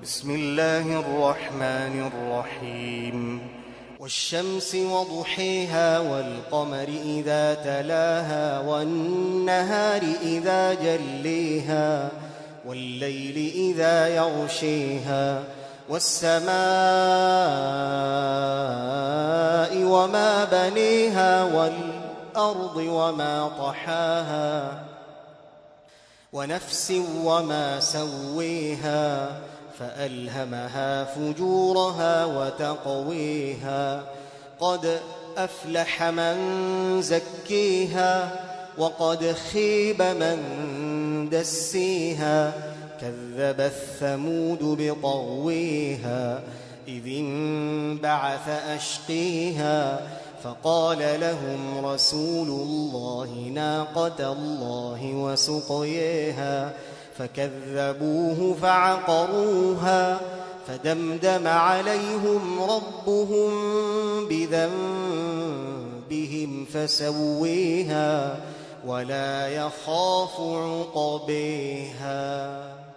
بسم الله الرحمن الرحيم والشمس وضحيها والقمر إذا تلاها والنهار إذا جليها والليل إذا يغشيها والسماء وما بنيها والأرض وما طحاها ونفس وما سويها فألهمها فجورها وتقويها قد أفلح من زكيها وقد خيب من دسيها كذب الثمود بطغويها إذ انبعث أشقيها فقال لهم رسول الله ناقة الله وسقياها فكذبوه فعقروها فدمدم عليهم ربهم بذنبهم فسويها ولا يخاف عقبيها.